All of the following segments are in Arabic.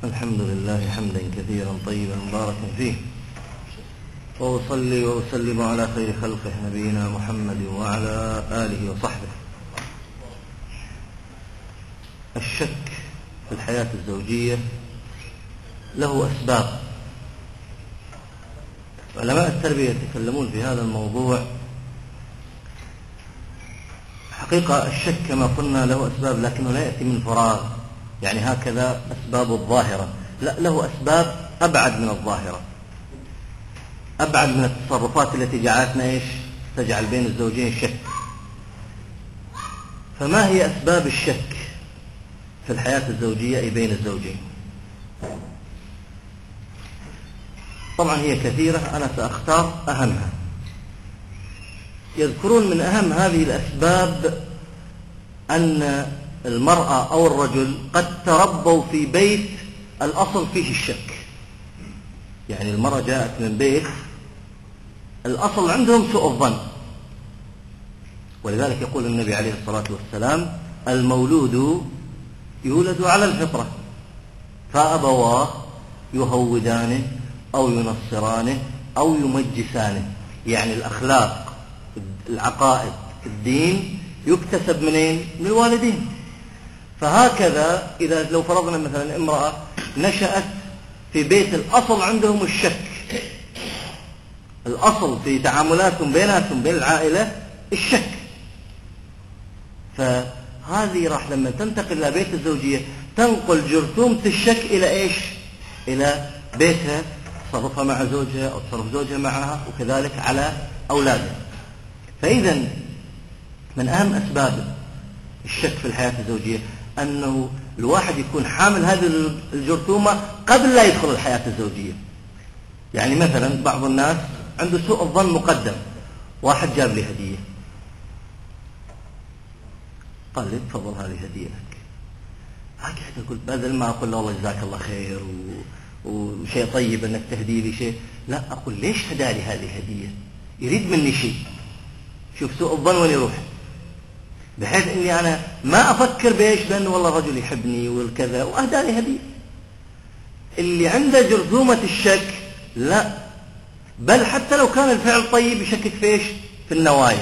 الحمد لله حمدا كثيرا طيبا مباركا فيه، وأصلي وأسلم على خير خلقه نبينا محمد وعلى آله وصحبه. الشك في الحياة الزوجية له أسباب. علماء التربية يتكلمون في هذا الموضوع. حقيقة الشك كما قلنا له أسباب، لكنه لا يأتي من فراغ، يعني هكذا أسباب الظاهرة، لا، له أسباب أبعد من الظاهرة، أبعد من التصرفات التي جعلتنا تجعل بين الزوجين شك. فما هي أسباب الشك في الحياة الزوجية أي بين الزوجين؟ طبعا هي كثيرة، أنا سأختار أهمها. يذكرون من أهم هذه الأسباب أن المرأة أو الرجل قد تربوا في بيت الأصل فيه الشك. يعني المرأة جاءت من بيت الأصل عندهم سوء الظن، ولذلك يقول النبي عليه الصلاة والسلام: المولود يولد على الفطرة فأبواه يهودانه أو ينصرانه أو يمجسانه. يعني الأخلاق، العقائد، الدين يكتسب منين؟ من الوالدين. فهكذا إذا لو فرضنا مثلا امرأة نشأت في بيت الأصل عندهم الشك، الأصل في تعاملاتهم بيناتهم بين العائلة الشك، فهذه راح لما تنتقل إلى بيت الزوجية تنقل جرثومة الشك إلى إلى بيتها، تصرفها مع زوجها أو تصرف زوجها معها، وكذلك على أولادها. فإذا من أهم أسباب الشك في الحياة الزوجية أنه الواحد يكون حامل هذه الجرثومة قبل لا يدخل الحياة الزوجية. يعني مثلا بعض الناس عنده سوء الظن مقدم. واحد جاب لي هدية، قال لي تفضل هذه هدية لك. هكذا قلت بدل ما أقول له والله جزاك الله خير وشيء طيب أنك تهدي لي شيء، لا، أقول ليش هدالي هذه هدية؟ يريد مني شيء. شوف سوء الظن وين يروح، بحيث اني انا ما افكر بانه والله رجل يحبني والكذا واهداني هديه. اللي عنده جرثومه الشك لا، بل حتى لو كان الفعل طيب يشكك في النوايا.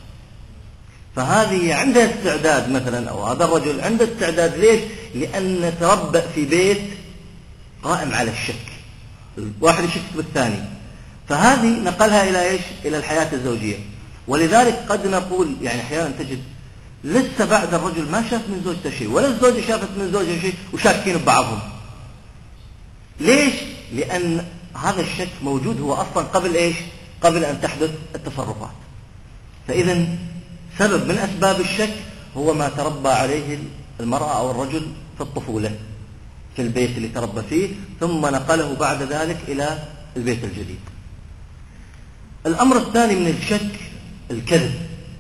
فهذه عندها استعداد مثلا، او هذا الرجل عنده استعداد. ليش؟ لان تربى في بيت قائم على الشك، الواحد يشك بالثاني، فهذه نقلها الى الى الحياه الزوجيه. ولذلك قد نقول يعني احيانا تجد لسه بعد الرجل ما شاف من زوجته شيء ولا الزوجة شافت من زوجها شيء وشاكين ببعضهم. ليش؟ لأن هذا الشك موجود هو أصلا قبل أن تحدث التصرفات. فإذا سبب من أسباب الشك هو ما تربى عليه المرأة أو الرجل في الطفولة في البيت اللي تربى فيه، ثم نقله بعد ذلك إلى البيت الجديد. الأمر الثاني من الشك الكذب.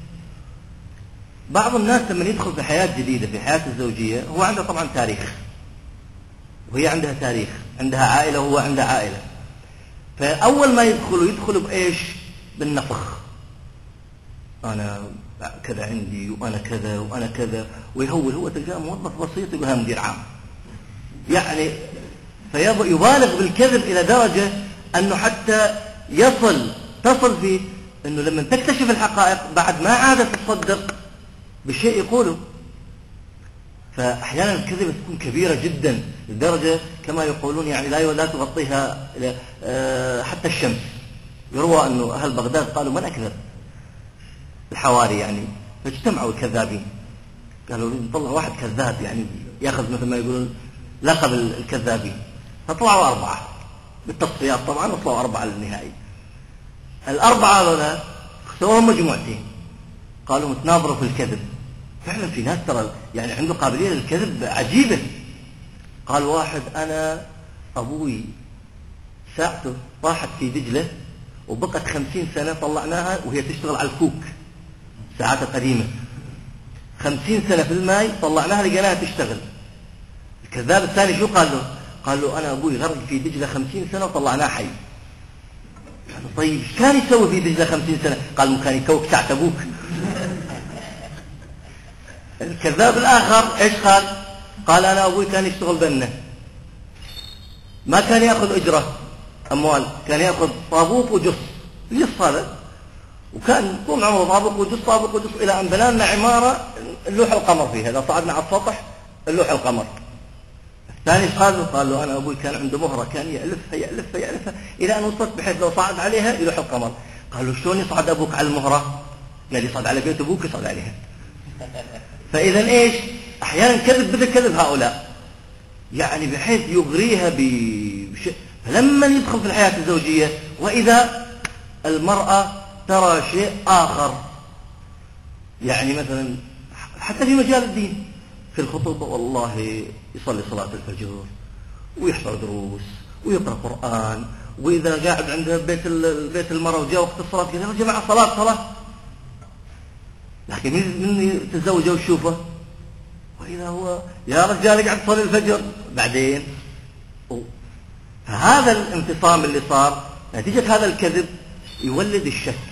بعض الناس لما يدخل في حياة جديدة في حياة الزوجية هو عنده طبعا تاريخ وهي عندها تاريخ، عندها عائلة وهو عنده عائلة. فأول ما يدخلوا بالنفخ. أنا كذا عندي وأنا كذا وأنا كذا، ويهول. هو تلقاه موظف بسيط يقولها مدير عام يعني. فيبالغ بالكذب إلى درجة أنه حتى تصل في أنه لما تكتشف الحقائق بعد ما عادت تصدق بشيء يقوله. فأحيانا الكذبة تكون كبيرة جدا لدرجة كما يقولون يعني لا تغطيها حتى الشمس. يروى أنه أهل بغداد قالوا من أكذب؟ الحواري يعني. فاجتمعوا الكذابين، قالوا نطلع واحد كذاب يعني يأخذ مثل ما يقولون لقب الكذابين. فطلعوا 4 بالتصفيات طبعا، وطلعوا 4 للنهائي. 4 هذول سووهم مجموعتين، قالوا متناظروا في الكذب. فعلا في ناس ترى يعني عنده قابلية للكذب عجيبة. قال واحد: أنا أبوي ساعته راحت في دجلة وبقت 50 سنة طلعناها وهي تشتغل على الكوك، ساعات قديمة، 50 سنة في الماء طلعناها لقيناها تشتغل. الكذاب الثاني شو قال له؟ قال له: أنا أبوي غرق في دجلة 50 سنة وطلعناه حي. طيب كان يسوي في دجلة 50 سنة؟ قال: كان يكوك ساعة أبوك. الكذاب الآخر إيش قال؟ قال: أنا أبوي كان يشتغل بنا ما كان يأخذ أجرة أموال، كان يأخذ طابوق وجص. الجص هذا، وكان طول عمره طابق وجص طابق وجص، إلى أن بنى لنا عمارة اللوح القمر فيها. إذا صعدنا على السطح اللوح القمر. الثاني قال له أنا أبوي كان عنده مهرة، كان يألفها إلى أن وصلت بحيث لو صعد عليها يلوح القمر. قالوا شلون يصعد أبوك على المهرة؟ قال يصعد على بيت أبوك يصعد عليها. فإذا إيش؟ أحيانا كذب بدل كذب هؤلاء، يعني بحيث يغريها بشيء. فلما يدخل في الحياة الزوجية وإذا المرأة ترى شيء آخر، يعني مثلا حتى في مجال الدين، في الخطوبة والله يصلي صلاة الفجر ويحضر دروس ويقرأ قرآن، وإذا قاعد عند بيت المرأة وجاء وقت الصلاة قال يا جماعة صلاة. لكن من يتزوجه ويشوفه وإذا هو يا رجال قاعد تصلي الفجر بعدين. فهذا الانفصام اللي صار نتيجة هذا الكذب يولد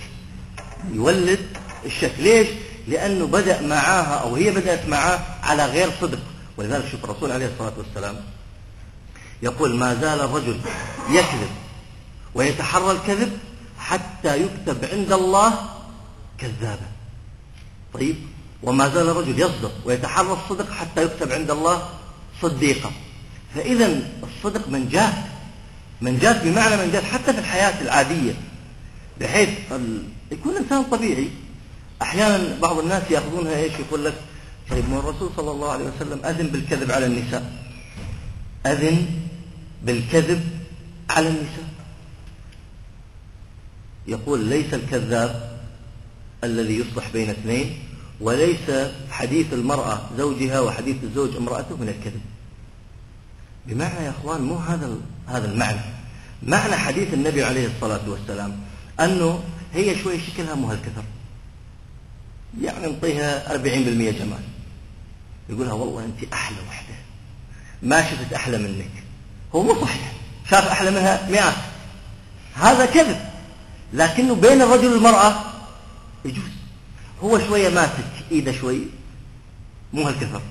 الشك. ليش؟ لأنه بدأ معاها أو هي بدأت معاه على غير صدق. ولذلك شوف الرسول عليه الصلاة والسلام يقول ما زال الرجل يكذب ويتحرى الكذب حتى يكتب عند الله كذابا. طيب، وما زال الرجل يصدق ويتحرى الصدق حتى يكتب عند الله صديقا. فإذا الصدق منجاة بمعنى منجاة حتى في الحياة العادية، بحيث يكون إنسان طبيعي. أحيانا بعض الناس يأخذونها إيش؟ يقول لك طيب ما الرسول صلى الله عليه وسلم أذن بالكذب على النساء، أذن بالكذب على النساء. يقول ليس الكذاب الذي يصلح بين اثنين، وليس حديث المرأة زوجها وحديث الزوج امرأته من الكذب. بمعنى يا أخوان مو هذا المعنى. معنى حديث النبي عليه الصلاة والسلام أنه هي شوي شكلها مو هالكثر، يعني نعطيها 40% جمال، يقولها والله أنت أحلى وحدة، ما شفت أحلى منك. هو مو صحيح، شاف أحلى منها مئات. هذا كذب. لكنه بين الرجل والمرأة يجوز، هو شوية ماسك إيده شوي مو هالكثر،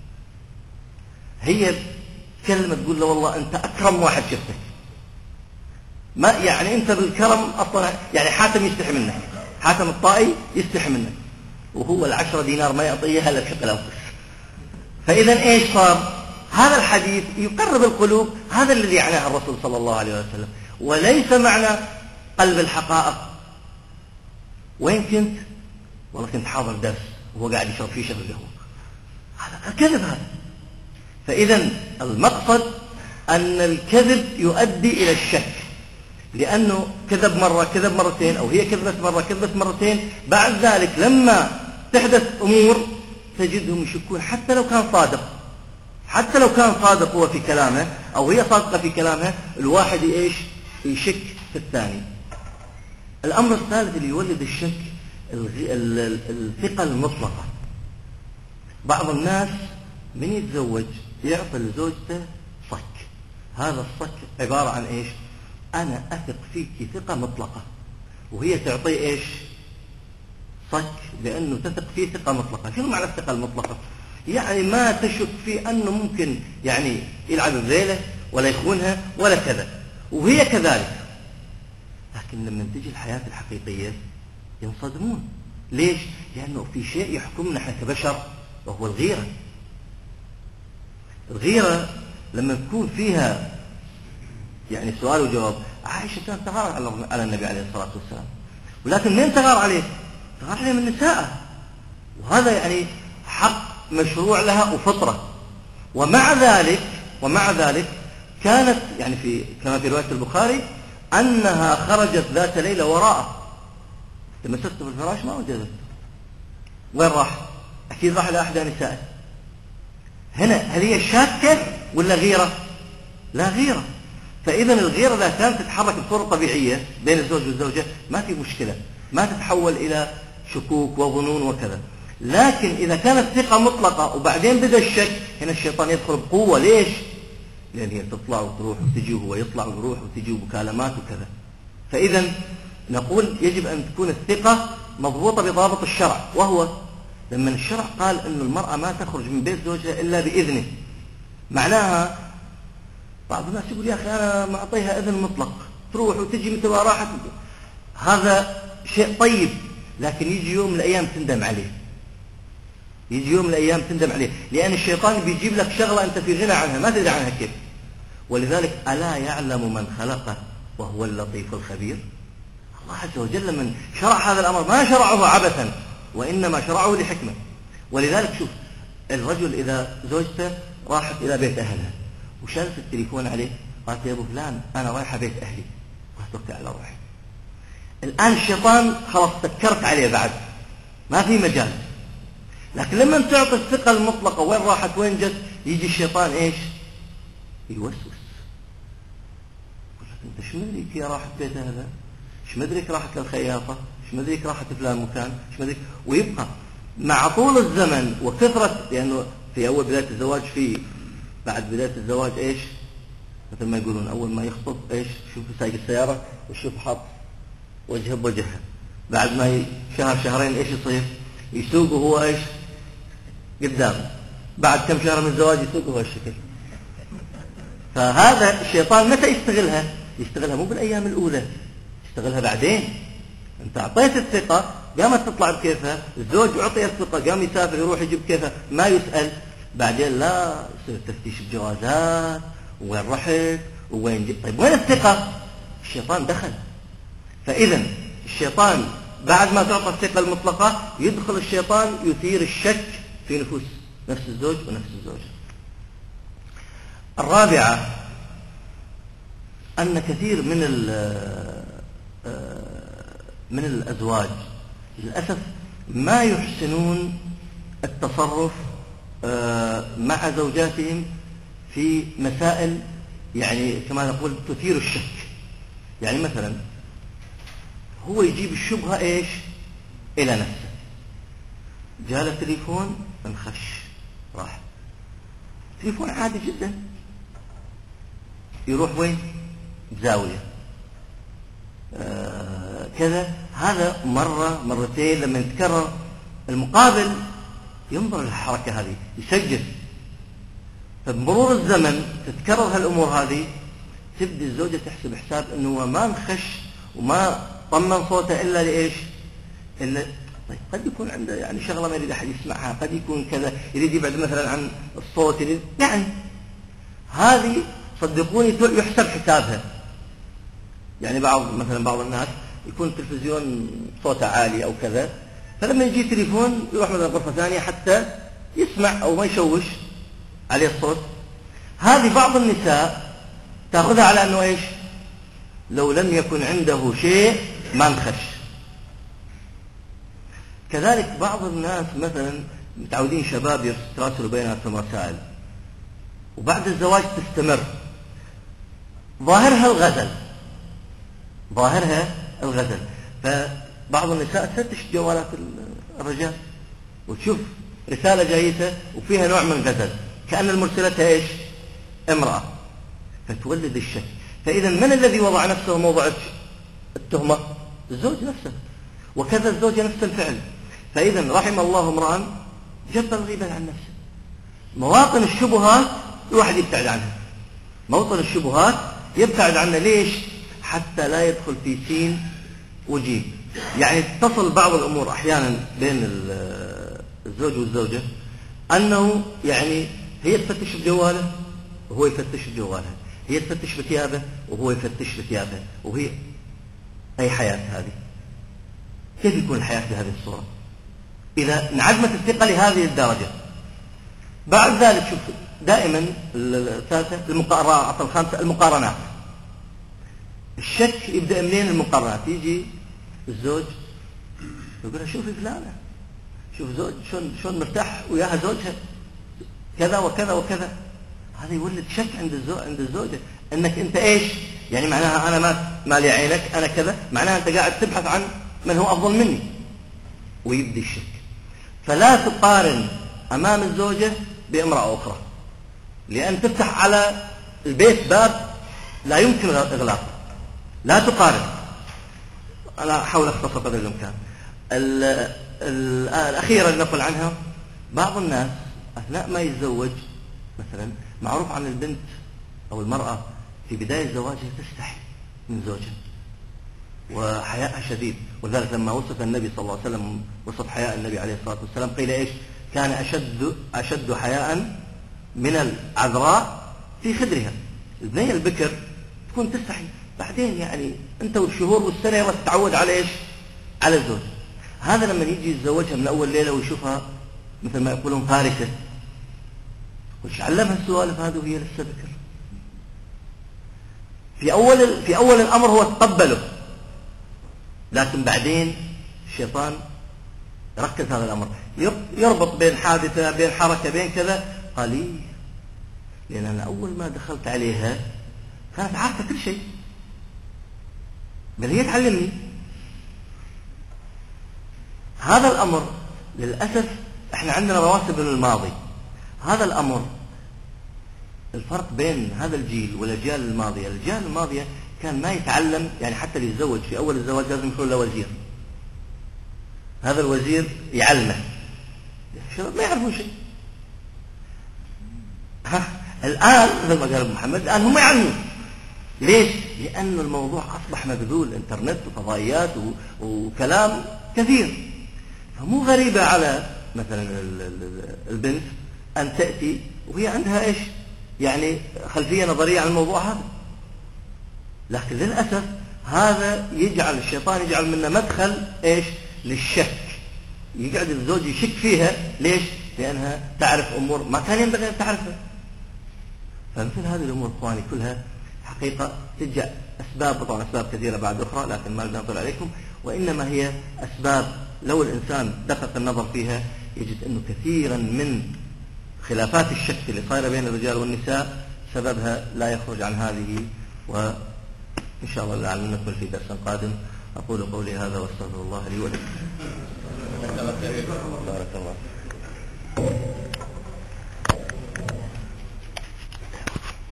هي كلمة تقول له والله أنت أكرم واحد شفتك. ما يعني أنت بالكرم أصلا، يعني حاتم يستحي منك، حاتم الطائي يستحي منك، وهو 10 دينار ما يعطيها إلا بشق الأنفس. فإذا إيش صار؟ هذا الحديث يقرب القلوب، هذا الذي يعناه الرسول صلى الله عليه وسلم، وليس معنى قلب الحقائق. وين كنت؟ والله كنت حاضر درس وهو قاعد يشرب فيه شرب القهوة. هذا كذب هذا. فإذا المقصد أن الكذب يؤدي إلى الشك، لأنه كذب مرة كذب مرتين، أو هي كذبت مرة كذبت مرتين. بعد ذلك لما تحدث أمور تجدهم يشكون، حتى لو كان صادق هو في كلامه أو هي صادقة في كلامها، الواحد إيش يشك في الثاني. الأمر الثالث اللي يولد الشك الثقة المطلقة. بعض الناس من يتزوج يعطي لزوجته صك. هذا الصك عبارة عن إيش؟ أنا أثق فيك ثقة مطلقة، وهي تعطيه إيش؟ صك، لأنه تثق فيه ثقة مطلقة. شنو معنى الثقة المطلقة؟ يعني ما تشك فيه أنه ممكن يعني يلعب بذيله ولا يخونها ولا كذا، وهي كذلك. لكن لما تجي الحياة الحقيقية ينصدمون. ليش؟ لأنه في شيء يحكمنا احنا كبشر، وهو الغيرة. الغيرة لما تكون فيها يعني سؤال وجواب. عائشة كانت تغار على النبي عليه الصلاة والسلام، ولكن من تغار عليه؟ تغار عليه من نسائه، وهذا يعني حق مشروع لها وفطرة. ومع ذلك كانت يعني كما في رواية البخاري أنها خرجت ذات ليلة وراءه، تمسكته في الفراش ما وجدته. وين راح؟ أكيد راح إلى أحدى نسائه. هنا هل هي شاكة ولا غيرة؟ لا، غيرة. فإذا الغيرة إذا كانت تتحرك بصورة طبيعية بين الزوج والزوجة ما في مشكلة، ما تتحول إلى شكوك وظنون وكذا. لكن إذا كانت ثقة مطلقة وبعدين بدأ الشك، هنا الشيطان يدخل بقوة. ليش؟ لأن هي تطلع وتروح وتجي، وهو يطلع ويروح وتجي، ومكالمات وكذا. فإذا نقول يجب أن تكون الثقة مضبوطة بضابط الشرع، وهو لما الشرع قال أن المرأة ما تخرج من بيت زوجها إلا بإذنه، معناها بعض الناس يقول يا أخي أنا معطيها إذن مطلق تروح وتجي مثل ما راحت. هذا شيء طيب، لكن يجي يوم من الأيام تندم عليه. يجي يوم من الأيام تندم عليه، لأن الشيطان بيجيب لك شغلة أنت في غنى عنها ما تدري عنها كيف. ولذلك ألا يعلم من خلقه وهو اللطيف الخبير. الله عز وجل من شرع هذا الأمر ما شرعه عبثا، وإنما شرعه لحكمة. ولذلك شوف الرجل إذا زوجته راحت إلى بيت أهلها وشالت التليفون عليه، قالت يا أبو فلان أنا رايحة بيت أهلي، وتوكل على روحي. الآن الشيطان خلاص سكرت عليه بعد ما في مجال. لكن لما تعطي الثقة المطلقة وين راحت وين جت، يجي الشيطان إيش يوسوس، يقول لك أنت شو مدريك هي راحت بيت أهلها، شو مدريك راحت للخياطة، شو مدريك راحت فلان مكان، شو مدريك. ويبقى مع طول الزمن وكثرة، لأنه في أول بداية الزواج في بعد بداية الزواج إيش مثل ما يقولون أول ما يخطب إيش شوف سايق السيارة وشوف حاط وجهه بوجهها. بعد ما شهر شهرين إيش يصير يسوق وهو إيش قدام. بعد كم شهر من الزواج يسوق وهو الشكل. فهذا الشيطان متى يستغلها؟ يستغلها مو بالأيام الأولى، يستغلها بعدين. أنت أعطيت الثقة قامت تطلع بكيفها، الزوج أعطي الثقة قام يسافر يروح يجيب كيفها ما يسأل. بعدين لا يصير تفتيش الجوازات وين رحت وين جبت. طيب وين الثقة؟ الشيطان دخل. فإذا الشيطان بعد ما تعطى الثقة المطلقة يدخل الشيطان يثير الشك في نفوس نفس الزوج ونفس الزوجة. الرابعة أن كثير من الأزواج للأسف ما يحسنون التصرف مع زوجاتهم في مسائل يعني كما نقول تثير الشك. يعني مثلا هو يجيب الشبهة إيش إلى نفسه، جاء تليفون انخش راح تليفون عادي جدا، يروح وين بزاوية كذا. هذا مرة مرتين لما يتكرر المقابل ينظر للحركة هذه يسجل. فبمرور الزمن تتكرر هالأمور هذه، تبدي الزوجة تحسب حساب أنه ما نخش وما طمن صوته إلا لإيش إلا طيب قد يكون عنده يعني شغلة ما يريد أحد يسمعها، قد يكون كذا يريد يبعد مثلا عن الصوت يريد يعني هذه صدقوني يحسب حسابها. يعني بعض الناس يكون التلفزيون صوته عالي أو كذا، فلما يجي تليفون يروح مثلا غرفة ثانية حتى يسمع أو ما يشوش عليه الصوت. هذه بعض النساء تأخذها على أنه إيش لو لم يكن عنده شيء ما نخش. كذلك بعض الناس مثلا متعودين شباب يراسلوا بيناتهم رسائل وبعد الزواج تستمر، ظاهرها الغزل. فبعض النساء تفتش جوالات الرجال وتشوف رسالة جايته وفيها نوع من غزل كأن المرسلتها إيش امرأة، فتولد الشك. فإذا من الذي وضع نفسه موضع التهمة؟ الزوج نفسه، وكذا الزوجة نفس الفعل. فإذا رحم الله امرأ جب الغيبة عن نفسه. مواطن الشبهات الواحد يبتعد عنها، موطن الشبهات يبتعد عنها. ليش؟ حتى لا يدخل في سين وجيم. يعني تصل بعض الأمور أحيانا بين الزوج والزوجة أنه يعني هي تفتش بجواله وهو يفتش بجواله، هي تفتش بثيابه وهو يفتش بثيابه، وهي أي حياة هذه؟ كيف يكون الحياة بهذه الصورة إذا انعدمت الثقة لهذه الدرجة؟ بعد ذلك شوف دائما الثالثة الخامسة المقارنات. الشك يبدأ منين؟ المقارنات. يجي الزوج يقول لها شوفي فلانة، شوف زوج شلون مرتاح وياها زوجها كذا وكذا وكذا. هذا يولد شك عند الزوجة انك انت ايش يعني معناها انا ما لي عينك انا كذا، معناها انت قاعد تبحث عن من هو افضل مني، ويبدي الشك. فلا تقارن امام الزوجة بامرأة اخرى، لان تفتح على البيت باب لا يمكن اغلاقه. لا تقارن. انا احاول اختصر قدر الامكان. الاخيرة اللي نقول عنها، بعض الناس اثناء ما يتزوج مثلا معروف عن البنت أو المرأة في بداية زواجها تستحي من زوجها وحياءها شديد. ولذلك لما وصف النبي صلى الله عليه وسلم وصف حياء النبي عليه الصلاة والسلام قيل إيش؟ كان أشد حياء من العذراء في خدرها. البنية البكر تكون تستحي، بعدين يعني أنت والشهور والسنة يلا تتعود على إيش؟ على الزوج. هذا لما يجي يتزوجها من أول ليلة ويشوفها مثل ما يقولون فارسة، وش علمها السوالف هذه وهي لسه بكر؟ في أول الأمر هو تقبله، لكن بعدين الشيطان يركز هذا الأمر، يربط بين حادثة بين حركة بين كذا قليل. لأن أنا أول ما دخلت عليها كانت عارفة كل شيء، بل هي تعلمني. هذا الأمر للأسف احنا عندنا رواسب من الماضي. هذا الأمر الفرق بين هذا الجيل والأجيال الماضية، الأجيال الماضية كان ما يتعلم، يعني حتى اللي يتزوج في أول الزواج لازم يكون له وزير، هذا الوزير يعلمه. الشباب ما يعرفون شيء. الآن مثل ما قال أبو محمد الآن هم يعلمون. ليش؟ لأن الموضوع أصبح مبذول، إنترنت وفضائيات وكلام كثير، فمو غريبة على مثلا البنت أن تأتي وهي عندها إيش؟ يعني خلفية نظرية عن الموضوع هذا. لكن للأسف هذا يجعل الشيطان يجعل منه مدخل إيش؟ للشك. يقعد الزوج يشك فيها. ليش؟ لأنها تعرف أمور ما كان ينبغي أن تعرفها. فمثل هذه الأمور إخواني كلها حقيقة تجع أسباب، طبعا أسباب كثيرة بعد أخرى لكن ما بدنا نطلع عليكم، وإنما هي أسباب لو الإنسان دقق النظر فيها يجد أنه كثيرا من خلافات الشك اللي صايرة بين الرجال والنساء سببها لا يخرج عن هذه. وإن شاء الله لعلنا نكمل في درس قادم. أقول قولي هذا واستغفر الله لي ولكم. بارك الله.